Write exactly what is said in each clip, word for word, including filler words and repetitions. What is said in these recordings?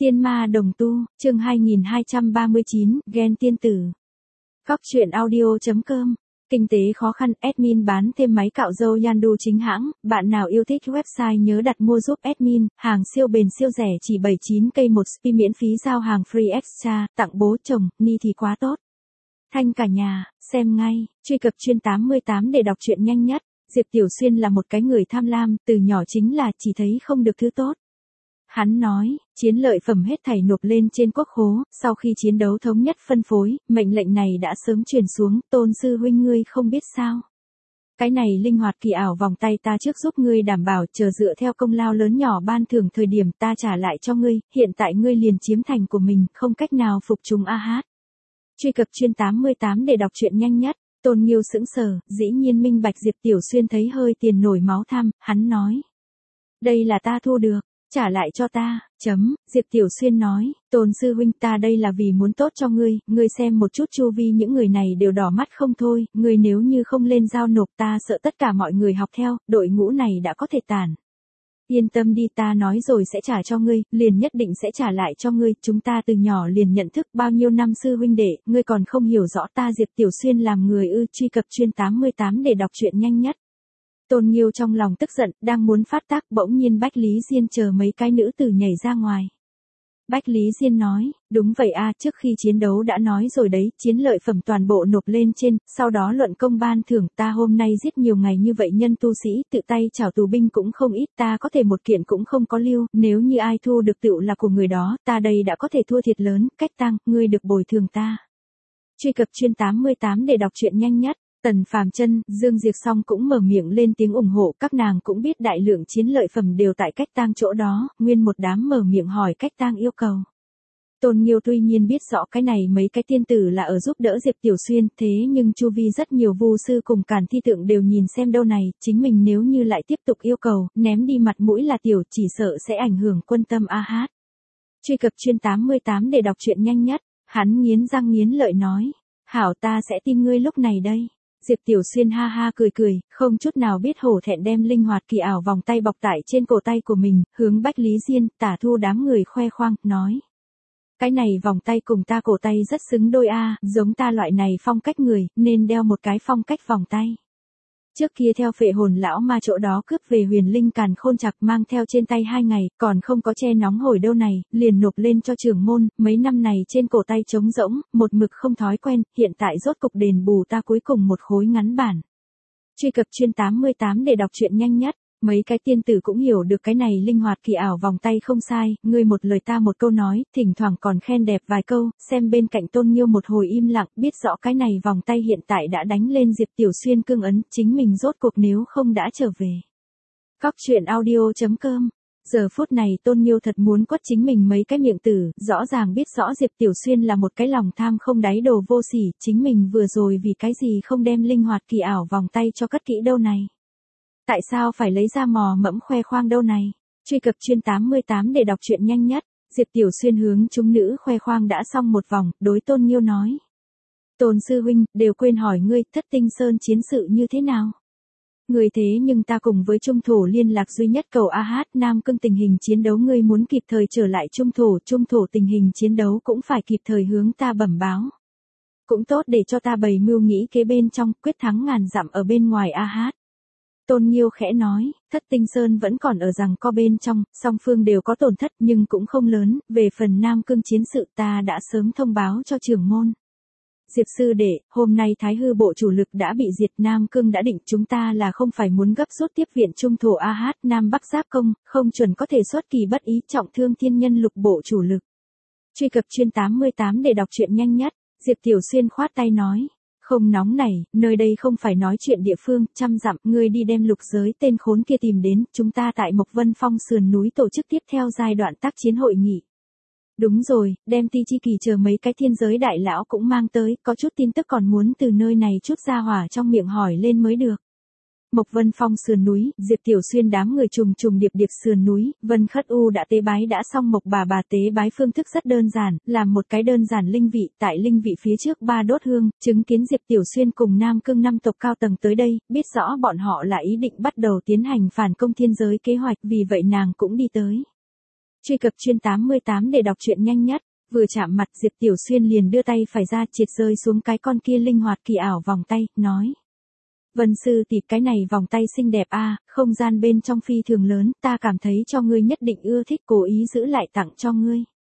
Tiên ma đồng tu, chương hai nghìn hai trăm ba mươi chín, ghen tiên tử. Góc truyện audio.com. Kinh tế khó khăn, admin bán thêm máy cạo râu Yandu chính hãng, bạn nào yêu thích website nhớ đặt mua giúp admin, hàng siêu bền siêu rẻ chỉ bảy mươi chín k một spi miễn phí giao hàng free extra, tặng bố chồng, ni thì quá tốt. Thanh cả nhà, xem ngay, truy cập chuyên tám mươi tám để đọc truyện nhanh nhất. Diệp Tiểu Xuyên là một cái người tham lam, từ nhỏ chính là chỉ thấy không được thứ tốt. Hắn nói, chiến lợi phẩm hết thảy nộp lên trên quốc khố, sau khi chiến đấu thống nhất phân phối, mệnh lệnh này đã sớm truyền xuống, Tôn sư huynh ngươi không biết sao. Cái này linh hoạt kỳ ảo vòng tay ta trước giúp ngươi đảm bảo, chờ dựa theo công lao lớn nhỏ ban thưởng thời điểm ta trả lại cho ngươi, hiện tại ngươi liền chiếm thành của mình, không cách nào phục chúng a hát. Truy cập chuyên tám mươi tám để đọc truyện nhanh nhất. Tôn Nghiêu sững sờ, dĩ nhiên minh bạch Diệp Tiểu Xuyên thấy hơi tiền nổi máu tham, hắn nói. Đây là ta thu được, trả lại cho ta, chấm, Diệp Tiểu Xuyên nói, Tôn sư huynh ta đây là vì muốn tốt cho ngươi, ngươi xem một chút chu vi những người này đều đỏ mắt không thôi, ngươi nếu như không lên giao nộp ta sợ tất cả mọi người học theo, đội ngũ này đã có thể tản. Yên tâm đi, ta nói rồi sẽ trả cho ngươi, liền nhất định sẽ trả lại cho ngươi, chúng ta từ nhỏ liền nhận thức bao nhiêu năm sư huynh đệ, ngươi còn không hiểu rõ ta Diệp Tiểu Xuyên làm người ư. Truy cập chuyên tám mươi tám để đọc truyện nhanh nhất. Tôn Nghiêu trong lòng tức giận, đang muốn phát tác, bỗng nhiên Bách Lý Diên chờ mấy cái nữ tử nhảy ra ngoài. Bách Lý Diên nói, đúng vậy a, trước khi chiến đấu đã nói rồi đấy, chiến lợi phẩm toàn bộ nộp lên trên, sau đó luận công ban thưởng, ta hôm nay giết nhiều ngày như vậy nhân tu sĩ, tự tay chảo tù binh cũng không ít, ta có thể một kiện cũng không có lưu, nếu như ai thu được tựu là của người đó, ta đây đã có thể thua thiệt lớn, cách tăng, ngươi được bồi thường ta. Truy cập chuyên tám mươi tám để đọc truyện nhanh nhất. Tần Phàm Chân, Dương Diệp Song cũng mở miệng lên tiếng ủng hộ, các nàng cũng biết đại lượng chiến lợi phẩm đều tại cách tang chỗ đó, nguyên một đám mở miệng hỏi cách tang yêu cầu. Tôn Nghiêu tuy nhiên biết rõ cái này mấy cái tiên tử là ở giúp đỡ Diệp Tiểu Xuyên, thế nhưng chu vi rất nhiều vu sư cùng càn thi tượng đều nhìn xem đâu này, chính mình nếu như lại tiếp tục yêu cầu, ném đi mặt mũi là tiểu, chỉ sợ sẽ ảnh hưởng quân tâm a hát. Truy cập chuyên tám mươi tám để đọc truyện nhanh nhất, hắn nghiến răng nghiến lợi nói, hảo ta sẽ tin ngươi lúc này đây. Diệp Tiểu Xuyên ha ha cười cười, không chút nào biết hổ thẹn đem linh hoạt kỳ ảo vòng tay bọc tại trên cổ tay của mình, hướng Bách Lý Diên, Tả Thu đám người khoe khoang, nói. Cái này vòng tay cùng ta cổ tay rất xứng đôi a, giống ta loại này phong cách người, nên đeo một cái phong cách vòng tay. Trước kia theo phệ hồn lão ma chỗ đó cướp về huyền linh càn khôn chặt mang theo trên tay hai ngày, còn không có che nóng hổi đâu này, liền nộp lên cho trưởng môn, mấy năm này trên cổ tay trống rỗng, một mực không thói quen, hiện tại rốt cục đền bù ta cuối cùng một khối ngắn bản. Truy cập chuyên tám mươi tám để đọc truyện nhanh nhất. Mấy cái tiên tử cũng hiểu được cái này linh hoạt kỳ ảo vòng tay không sai, ngươi một lời ta một câu nói, thỉnh thoảng còn khen đẹp vài câu, xem bên cạnh Tôn Nghiêu một hồi im lặng, biết rõ cái này vòng tay hiện tại đã đánh lên Diệp Tiểu Xuyên cương ấn, chính mình rốt cuộc nếu không đã trở về. Góc truyện audio.com. Giờ phút này Tôn Nghiêu thật muốn quất chính mình mấy cái miệng tử, rõ ràng biết rõ Diệp Tiểu Xuyên là một cái lòng tham không đáy đồ vô sỉ, chính mình vừa rồi vì cái gì không đem linh hoạt kỳ ảo vòng tay cho cất kỹ đâu này. Tại sao phải lấy ra mò mẫm khoe khoang đâu này? Truy cập chuyên tám mươi tám để đọc truyện nhanh nhất. Diệp Tiểu Xuyên hướng chúng nữ khoe khoang đã xong một vòng, đối Tôn Nghiêu nói. Tôn sư huynh, đều quên hỏi ngươi, Thất Tinh Sơn chiến sự như thế nào? Người thế nhưng ta cùng với trung thổ liên lạc duy nhất cầu a hát Nam Cương tình hình chiến đấu ngươi muốn kịp thời trở lại trung thổ, trung thổ tình hình chiến đấu cũng phải kịp thời hướng ta bẩm báo. Cũng tốt để cho ta bày mưu nghĩ kế bên trong, quyết thắng ngàn dặm ở bên ngoài a hát. Tôn Nghiêu khẽ nói, Thất Tinh Sơn vẫn còn ở rằng co bên trong, song phương đều có tổn thất nhưng cũng không lớn, về phần Nam Cương chiến sự ta đã sớm thông báo cho trưởng môn. Diệp sư đệ, hôm nay Thái Hư bộ chủ lực đã bị diệt, Nam Cương đã định, chúng ta là không phải muốn gấp rút tiếp viện trung thổ a hát Nam Bắc giáp công, không chuẩn có thể xuất kỳ bất ý trọng thương thiên nhân lục bộ chủ lực. Truy cập chuyên tám mươi tám để đọc truyện nhanh nhất. Diệp Tiểu Xuyên khoát tay nói. Không nóng này, nơi đây không phải nói chuyện địa phương, trăm dặm, ngươi đi đem lục giới tên khốn kia tìm đến, chúng ta tại Mộc Vân Phong sườn núi tổ chức tiếp theo giai đoạn tác chiến hội nghị. Đúng rồi, đem Ti Chi Kỳ chờ mấy cái thiên giới đại lão cũng mang tới, có chút tin tức còn muốn từ nơi này chút ra hỏa trong miệng hỏi lên mới được. Mộc Vân Phong sườn núi, Diệp Tiểu Xuyên đám người trùng trùng điệp điệp sườn núi, Vân Khất U đã tế bái đã xong Mộc bà bà tế bái phương thức rất đơn giản, làm một cái đơn giản linh vị, tại linh vị phía trước ba đốt hương, chứng kiến Diệp Tiểu Xuyên cùng Nam Cương năm tộc cao tầng tới đây, biết rõ bọn họ là ý định bắt đầu tiến hành phản công thiên giới kế hoạch, vì vậy nàng cũng đi tới. Truy cập chuyên tám mươi tám để đọc truyện nhanh nhất. Vừa chạm mặt Diệp Tiểu Xuyên liền đưa tay phải ra triệt rơi xuống cái con kia linh hoạt kỳ ảo vòng tay, nói. Vân sư tỷ, cái này vòng tay xinh đẹp a, không gian bên trong phi thường lớn, ta cảm thấy cho ngươi nhất định ưa thích, cố ý giữ lại tặng cho ngươi.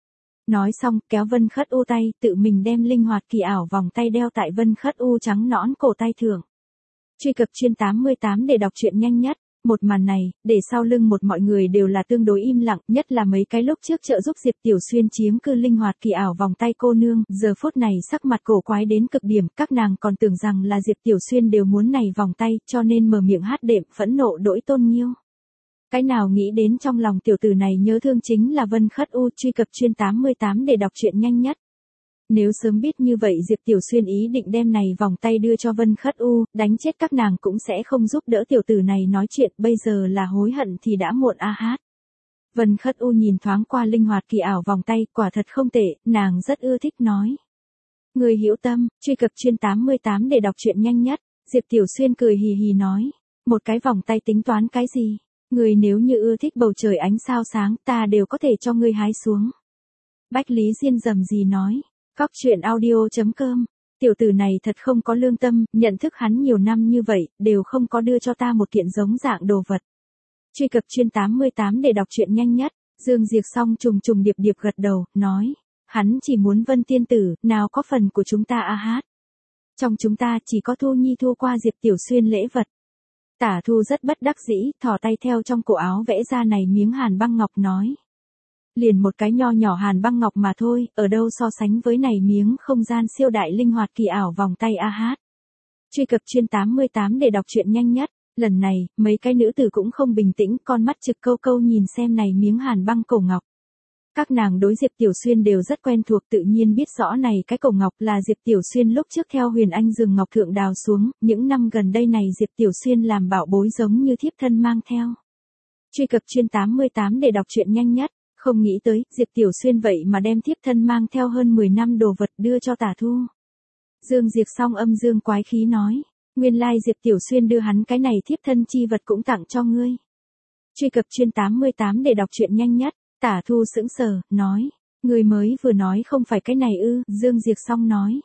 Nói xong, kéo Vân Khất U tay, tự mình đem linh hoạt kỳ ảo vòng tay đeo tại Vân Khất U trắng nõn cổ tay thượng. Truy cập chuyên tám mươi tám để đọc truyện nhanh nhất. Một màn này, để sau lưng một mọi người đều là tương đối im lặng, nhất là mấy cái lúc trước trợ giúp Diệp Tiểu Xuyên chiếm cư linh hoạt kỳ ảo vòng tay cô nương, giờ phút này sắc mặt cổ quái đến cực điểm, các nàng còn tưởng rằng là Diệp Tiểu Xuyên đều muốn này vòng tay, cho nên mở miệng hát đệm, phẫn nộ đỗi Tôn Nghiêu. Cái nào nghĩ đến trong lòng tiểu tử này nhớ thương chính là Vân Khất U. Truy cập chuyên tám mươi tám để đọc truyện nhanh nhất. Nếu sớm biết như vậy Diệp Tiểu Xuyên ý định đem này vòng tay đưa cho Vân Khất U, đánh chết các nàng cũng sẽ không giúp đỡ tiểu tử này nói chuyện, bây giờ là hối hận thì đã muộn a hát. Vân Khất U nhìn thoáng qua linh hoạt kỳ ảo vòng tay, quả thật không tệ, nàng rất ưa thích nói. Người hữu tâm, truy cập chuyên tám mươi tám để đọc truyện nhanh nhất. Diệp Tiểu Xuyên cười hì hì nói, một cái vòng tay tính toán cái gì, người nếu như ưa thích bầu trời ánh sao sáng, ta đều có thể cho ngươi hái xuống. Bách Lý Diên rầm rì nói. Cóc truyện audio chấm com. Tiểu tử này thật không có lương tâm, nhận thức hắn nhiều năm như vậy, đều không có đưa cho ta một kiện giống dạng đồ vật. Truy cập chuyên tám mươi tám để đọc truyện nhanh nhất. Dương Diệp Song trùng trùng điệp điệp gật đầu, nói. Hắn chỉ muốn Vân tiên tử, nào có phần của chúng ta a hát. Trong chúng ta chỉ có Thu Nhi thu qua Diệp Tiểu Xuyên lễ vật. Tả Thu rất bất đắc dĩ, thò tay theo trong cổ áo vẽ ra này miếng hàn băng ngọc nói. Liền một cái nho nhỏ hàn băng ngọc mà thôi, ở đâu so sánh với này miếng không gian siêu đại linh hoạt kỳ ảo vòng tay a hát. Truy cập chuyên tám mươi tám để đọc truyện nhanh nhất. Lần này, mấy cái nữ tử cũng không bình tĩnh, con mắt trực câu câu nhìn xem này miếng hàn băng cổ ngọc. Các nàng đối Diệp Tiểu Xuyên đều rất quen thuộc, tự nhiên biết rõ này cái cổ ngọc là Diệp Tiểu Xuyên lúc trước theo Huyền Anh rừng ngọc thượng đào xuống, những năm gần đây này Diệp Tiểu Xuyên làm bảo bối giống như thiếp thân mang theo. Truy cập chuyên tám mươi tám để đọc truyện nhanh nhất. Không nghĩ tới, Diệp Tiểu Xuyên vậy mà đem thiếp thân mang theo hơn mười năm đồ vật đưa cho Tả Thu. Dương Diệp Song âm dương quái khí nói, nguyên lai Diệp Tiểu Xuyên đưa hắn cái này thiếp thân chi vật cũng tặng cho ngươi. Truy cập chuyên tám mươi tám để đọc truyện nhanh nhất. Tả Thu sững sờ, nói, ngươi mới vừa nói không phải cái này ư? Dương Diệp Song nói,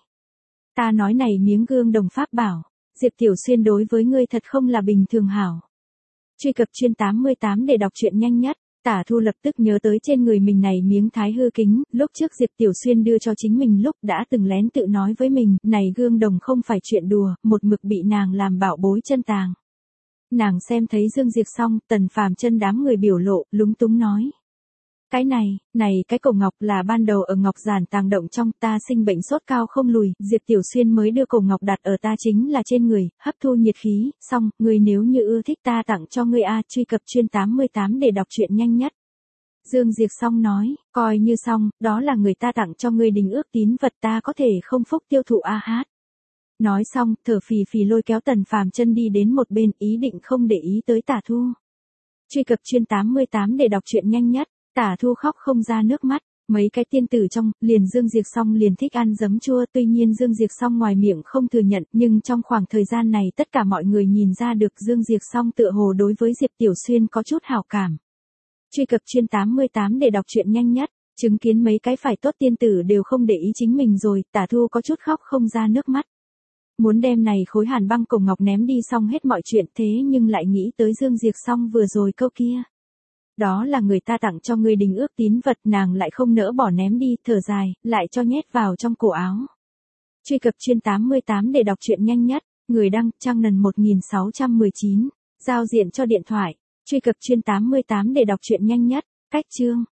ta nói này miếng gương đồng pháp bảo, Diệp Tiểu Xuyên đối với ngươi thật không là bình thường hảo. Truy cập chuyên tám mươi tám để đọc truyện nhanh nhất. Tả Thu lập tức nhớ tới trên người mình này miếng thái hư kính, lúc trước Diệp Tiểu Xuyên đưa cho chính mình lúc đã từng lén tự nói với mình, này gương đồng không phải chuyện đùa, một mực bị nàng làm bảo bối chân tàng. Nàng xem thấy Dương Diệp Song, Tần Phàm chân đám người biểu lộ, lúng túng nói. Cái này, này cái cổ ngọc là ban đầu ở ngọc giản tàng động trong, ta sinh bệnh sốt cao không lùi, Diệp Tiểu Xuyên mới đưa cổ ngọc đặt ở ta chính là trên người, hấp thu nhiệt khí, xong, người nếu như ưa thích ta tặng cho ngươi a. Truy cập chuyên tám mươi tám để đọc truyện nhanh nhất. Dương Diệp Song nói, coi như xong, đó là người ta tặng cho ngươi đình ước tín vật, ta có thể không phúc tiêu thụ a hát. Nói xong, thở phì phì lôi kéo Tần Phàm chân đi đến một bên, ý định không để ý tới Tả Thu. Truy cập chuyên tám mươi tám để đọc truyện nhanh nhất. Tả Thu khóc không ra nước mắt, mấy cái tiên tử trong, liền Dương Diệp Song liền thích ăn giấm chua, tuy nhiên Dương Diệp Song ngoài miệng không thừa nhận, nhưng trong khoảng thời gian này tất cả mọi người nhìn ra được Dương Diệp Song tựa hồ đối với Diệp Tiểu Xuyên có chút hảo cảm. Truy cập chuyên tám mươi tám để đọc truyện nhanh nhất. Chứng kiến mấy cái phải tốt tiên tử đều không để ý chính mình rồi, Tả Thu có chút khóc không ra nước mắt. Muốn đem này khối hàn băng cổ ngọc ném đi xong hết mọi chuyện, thế nhưng lại nghĩ tới Dương Diệp Song vừa rồi câu kia. Đó là người ta tặng cho ngươi đình ước tín vật, nàng lại không nỡ bỏ ném đi, thở dài, lại cho nhét vào trong cổ áo. Truy cập chuyên tám mươi tám để đọc truyện nhanh nhất. Người đăng, Trang Nần một nghìn sáu trăm mười chín. Giao diện cho điện thoại. Truy cập chuyên tám mươi tám để đọc truyện nhanh nhất. Cách chương.